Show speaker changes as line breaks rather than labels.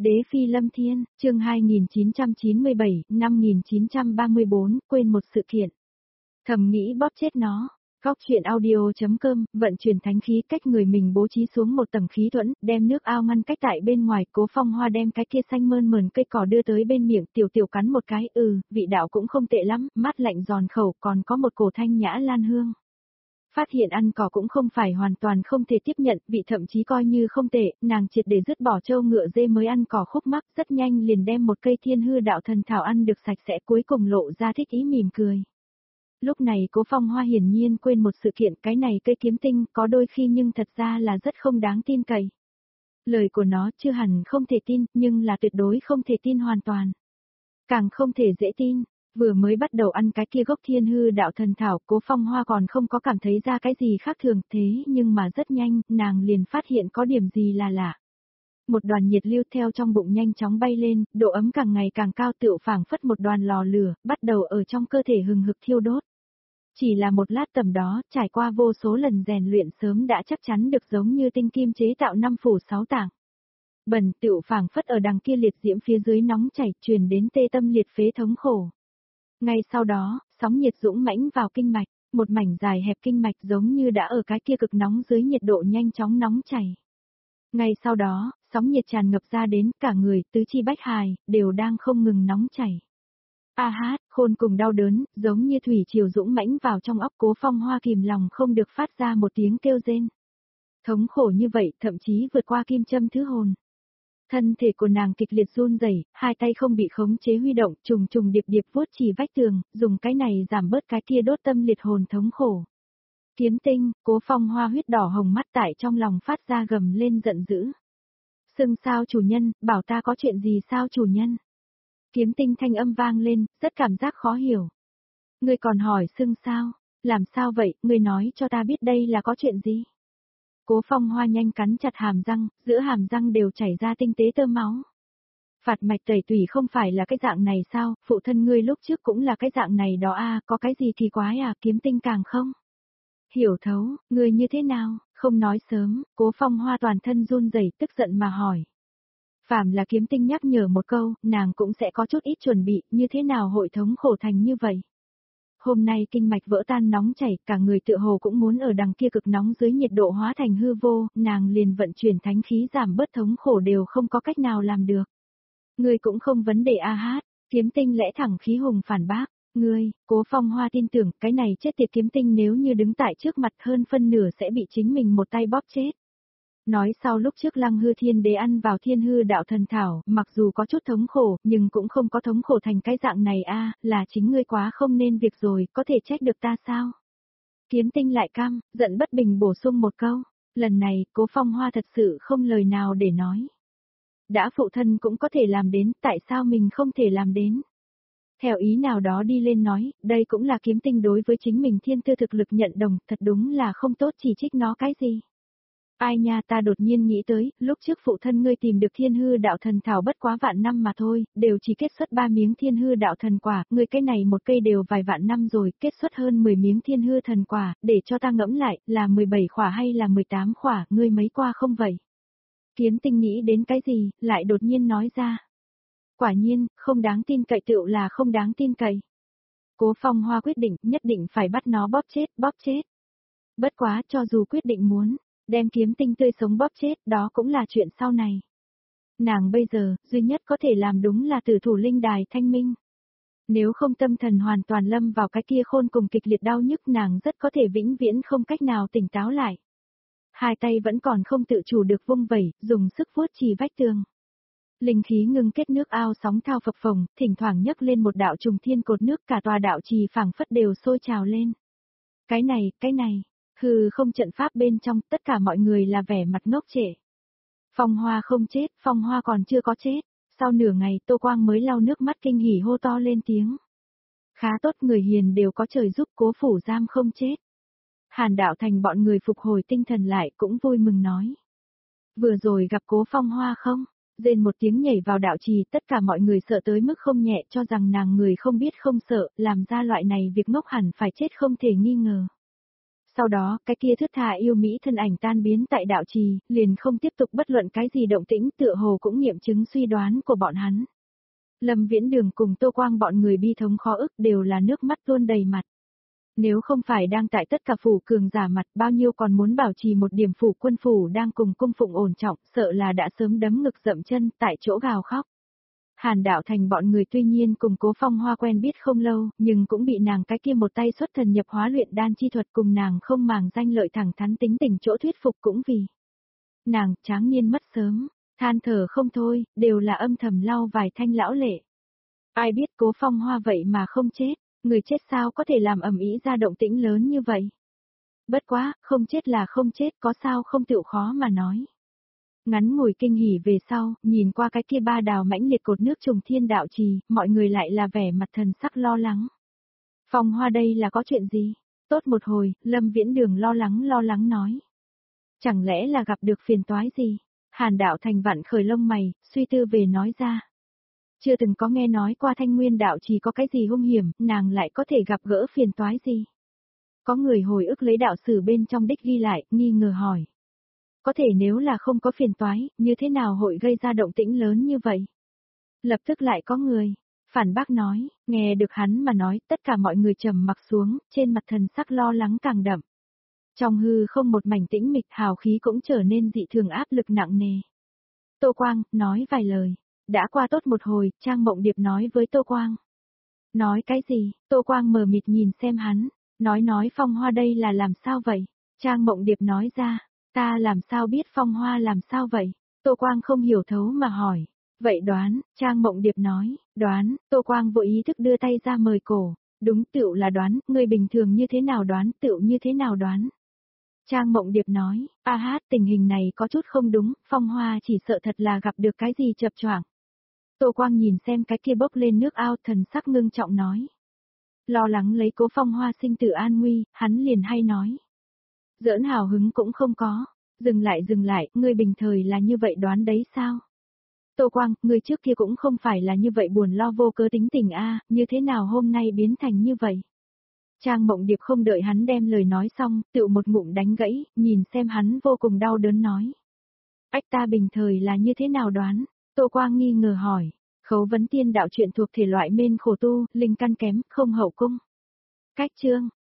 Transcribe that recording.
Đế phi lâm thiên, chương 2997, 5934, quên một sự kiện. Thầm nghĩ bóp chết nó. Góc chuyện audio.com, vận chuyển thánh khí cách người mình bố trí xuống một tầng khí thuẫn, đem nước ao ngăn cách tại bên ngoài. Cố Phong Hoa đem cái kia xanh mơn mởn cây cỏ đưa tới bên miệng, tiểu tiểu cắn một cái, vị đạo cũng không tệ lắm, mát lạnh giòn khẩu, còn có một cổ thanh nhã lan hương. Phát hiện ăn cỏ cũng không phải hoàn toàn không thể tiếp nhận, vị thậm chí coi như không tệ, nàng triệt để dứt bỏ trâu ngựa dê mới ăn cỏ khúc mắc, rất nhanh liền đem một cây thiên hư đạo thần thảo ăn được sạch sẽ, cuối cùng lộ ra thích ý mỉm cười. Lúc này Cố Phong Hoa hiển nhiên quên một sự kiện, cái này cây kiếm tinh có đôi khi nhưng thật ra là rất không đáng tin cậy. Lời của nó chưa hẳn không thể tin, nhưng là tuyệt đối không thể tin hoàn toàn. Càng không thể dễ tin. Vừa mới bắt đầu ăn cái kia gốc thiên hư đạo thần thảo, Cố Phong Hoa còn không có cảm thấy ra cái gì khác thường, thế nhưng mà rất nhanh, nàng liền phát hiện có điểm gì là lạ. Một đoàn nhiệt lưu theo trong bụng nhanh chóng bay lên, độ ấm càng ngày càng cao, tựu phảng phất một đoàn lò lửa, bắt đầu ở trong cơ thể hừng hực thiêu đốt. Chỉ là một lát tầm đó, trải qua vô số lần rèn luyện sớm đã chắc chắn được giống như tinh kim chế tạo 5 phủ 6 tạng. Bẩn tựu phảng phất ở đằng kia liệt diễm phía dưới nóng chảy, truyền đến tê tâm liệt phế thống khổ. Ngay sau đó, sóng nhiệt dũng mãnh vào kinh mạch, một mảnh dài hẹp kinh mạch giống như đã ở cái kia cực nóng dưới nhiệt độ nhanh chóng nóng chảy. Ngay sau đó, sóng nhiệt tràn ngập ra đến cả người, tứ chi bách hài, đều đang không ngừng nóng chảy. A hát, khôn cùng đau đớn, giống như thủy triều dũng mãnh vào trong óc. Cố Phong Hoa kìm lòng không được phát ra một tiếng kêu rên. Thống khổ như vậy, thậm chí vượt qua kim châm thứ hồn. Thân thể của nàng kịch liệt run rẩy, hai tay không bị khống chế huy động, trùng trùng điệp điệp vuốt chỉ vách tường, dùng cái này giảm bớt cái kia đốt tâm liệt hồn thống khổ. Kiếm tinh, Cố Phong Hoa huyết đỏ hồng mắt tại trong lòng phát ra gầm lên giận dữ. Xưng sao chủ nhân, bảo ta có chuyện gì sao chủ nhân? Kiếm tinh thanh âm vang lên, rất cảm giác khó hiểu. Ngươi còn hỏi xưng sao? Làm sao vậy, ngươi nói cho ta biết đây là có chuyện gì? Cố Phong Hoa nhanh cắn chặt hàm răng, giữa hàm răng đều chảy ra tinh tế tơ máu. Phạt mạch tẩy tủy không phải là cái dạng này sao, phụ thân ngươi lúc trước cũng là cái dạng này đó à, có cái gì kỳ quái à, kiếm tinh càng không? Hiểu thấu, ngươi như thế nào, không nói sớm. Cố Phong Hoa toàn thân run rẩy, tức giận mà hỏi. Phàm là kiếm tinh nhắc nhở một câu, nàng cũng sẽ có chút ít chuẩn bị, như thế nào hội thống khổ thành như vậy. Hôm nay kinh mạch vỡ tan nóng chảy, cả người tựa hồ cũng muốn ở đằng kia cực nóng dưới nhiệt độ hóa thành hư vô, nàng liền vận chuyển thánh khí giảm bớt thống khổ đều không có cách nào làm được. Ngươi cũng không vấn đề a hát, kiếm tinh lẽ thẳng khí hùng phản bác, ngươi, Cố Phong Hoa tin tưởng cái này chết tiệt kiếm tinh nếu như đứng tại trước mặt hơn phân nửa sẽ bị chính mình một tay bóp chết. Nói sau lúc trước Lăng Hư Thiên Đế ăn vào thiên hư đạo thần thảo, mặc dù có chút thống khổ, nhưng cũng không có thống khổ thành cái dạng này a, là chính ngươi quá không nên việc rồi, có thể trách được ta sao? Kiếm tinh lại cam, giận bất bình bổ sung một câu, lần này, Cố Phong Hoa thật sự không lời nào để nói. Đã phụ thân cũng có thể làm đến, tại sao mình không thể làm đến? Theo ý nào đó đi lên nói, đây cũng là kiếm tinh đối với chính mình thiên tư thực lực nhận đồng, thật đúng là không tốt chỉ trích nó cái gì. Ai nha, ta đột nhiên nghĩ tới, lúc trước phụ thân ngươi tìm được thiên hư đạo thần thảo bất quá vạn năm mà thôi, đều chỉ kết xuất 3 miếng thiên hư đạo thần quả, ngươi cái này một cây đều vài vạn năm rồi, kết xuất hơn 10 miếng thiên hư thần quả, để cho ta ngẫm lại, là 17 khỏa hay là 18 khỏa, ngươi mấy qua không vậy? Kiếm tinh nghĩ đến cái gì, lại đột nhiên nói ra. Quả nhiên, không đáng tin cậy tựu là không đáng tin cậy. Cố Phong Hoa quyết định, nhất định phải bắt nó bóp chết. Bất quá, cho dù quyết định muốn đem kiếm tinh tươi sống bóp chết, đó cũng là chuyện sau này. Nàng bây giờ, duy nhất có thể làm đúng là tử thủ linh đài thanh minh. Nếu không tâm thần hoàn toàn lâm vào cái kia khôn cùng kịch liệt đau nhức, nàng rất có thể vĩnh viễn không cách nào tỉnh táo lại. Hai tay vẫn còn không tự chủ được vung vẩy, dùng sức vuốt chỉ vách tường. Linh khí ngưng kết nước ao sóng thao phập phồng, thỉnh thoảng nhấc lên một đạo trùng thiên cột nước, cả tòa đạo trì phảng phất đều sôi trào lên. Cái này. Hừ, không trận pháp bên trong, tất cả mọi người là vẻ mặt ngốc trệ. Phong Hoa không chết, Phong Hoa còn chưa có chết. Sau nửa ngày, Tô Quang mới lau nước mắt kinh hỉ hô to lên tiếng. Khá tốt, người hiền đều có trời giúp, Cố phủ giam không chết. Hàn Đạo Thành bọn người phục hồi tinh thần lại cũng vui mừng nói. Vừa rồi gặp Cố Phong Hoa không? Rên một tiếng nhảy vào đạo trì, tất cả mọi người sợ tới mức không nhẹ, cho rằng nàng người không biết không sợ, làm ra loại này việc ngốc hẳn phải chết không thể nghi ngờ. Sau đó, cái kia thướt tha yêu Mỹ thân ảnh tan biến tại đạo trì, liền không tiếp tục bất luận cái gì động tĩnh, tựa hồ cũng nghiệm chứng suy đoán của bọn hắn. Lâm Viễn Đường cùng Tô Quang bọn người bi thống khó ức đều là nước mắt tuôn đầy mặt. Nếu không phải đang tại tất cả phủ cường giả mặt, bao nhiêu còn muốn bảo trì một điểm phủ quân phủ đang cùng cung phụng ổn trọng, sợ là đã sớm đấm ngực dậm chân tại chỗ gào khóc. Hàn Đạo Thành bọn người tuy nhiên cùng Cố Phong Hoa quen biết không lâu, nhưng cũng bị nàng cái kia một tay xuất thần nhập hóa luyện đan chi thuật cùng nàng không màng danh lợi thẳng thắn tính tình chỗ thuyết phục cũng vì. Nàng tráng niên mất sớm, than thở không thôi, đều là âm thầm lau vài thanh lão lệ. Ai biết Cố Phong Hoa vậy mà không chết, người chết sao có thể làm ầm ĩ ra động tĩnh lớn như vậy. Bất quá, không chết là không chết, có sao không tựu khó mà nói. Ngắn ngủi kinh hỉ về sau, nhìn qua cái kia ba đào mãnh liệt cột nước trùng thiên đạo trì, mọi người lại là vẻ mặt thần sắc lo lắng. Phong Hoa đây là có chuyện gì? Tốt một hồi, Lâm Viễn Đường lo lắng nói. Chẳng lẽ là gặp được phiền toái gì? Hàn Đạo Thành vặn khởi lông mày, suy tư về nói ra. Chưa từng có nghe nói qua Thanh Nguyên đạo trì có cái gì hung hiểm, nàng lại có thể gặp gỡ phiền toái gì? Có người hồi ức lấy đạo sử bên trong đích ghi lại, nghi ngờ hỏi. Có thể nếu là không có phiền toái, như thế nào hội gây ra động tĩnh lớn như vậy? Lập tức lại có người, phản bác nói, nghe được hắn mà nói, tất cả mọi người trầm mặc xuống, trên mặt thần sắc lo lắng càng đậm. Trong hư không một mảnh tĩnh mịch, hào khí cũng trở nên dị thường áp lực nặng nề. Tô Quang, nói vài lời. Đã qua tốt một hồi, Trang Mộng Điệp nói với Tô Quang. Nói cái gì? Tô Quang mờ mịt nhìn xem hắn, nói Phong Hoa đây là làm sao vậy? Trang Mộng Điệp nói ra, ta làm sao biết Phong Hoa làm sao vậy? Tô Quang không hiểu thấu mà hỏi. Vậy đoán, Trang Mộng Điệp nói, đoán, Tô Quang vội ý thức đưa tay ra mời cổ. Đúng tựu là đoán, người bình thường như thế nào đoán tựu như thế nào đoán. Trang Mộng Điệp nói, tình hình này có chút không đúng, Phong Hoa chỉ sợ thật là gặp được cái gì chập choạng. Tô Quang nhìn xem cái kia bốc lên nước ao, thần sắc ngưng trọng nói. Lo lắng lấy Cố Phong Hoa sinh tử an nguy, hắn liền hay nói. Giỡn hào hứng cũng không có, dừng lại, ngươi bình thời là như vậy đoán đấy sao? Tô Quang, ngươi trước kia cũng không phải là như vậy buồn lo vô cớ tính tình như thế nào hôm nay biến thành như vậy? Trang Mộng Điệp không đợi hắn đem lời nói xong, tựu một ngụm đánh gãy, nhìn xem hắn vô cùng đau đớn nói. Ách ta bình thời là như thế nào đoán? Tô Quang nghi ngờ hỏi. Khấu vấn tiên đạo chuyện thuộc thể loại mên khổ tu, linh căn kém, không hậu cung. Cách chương.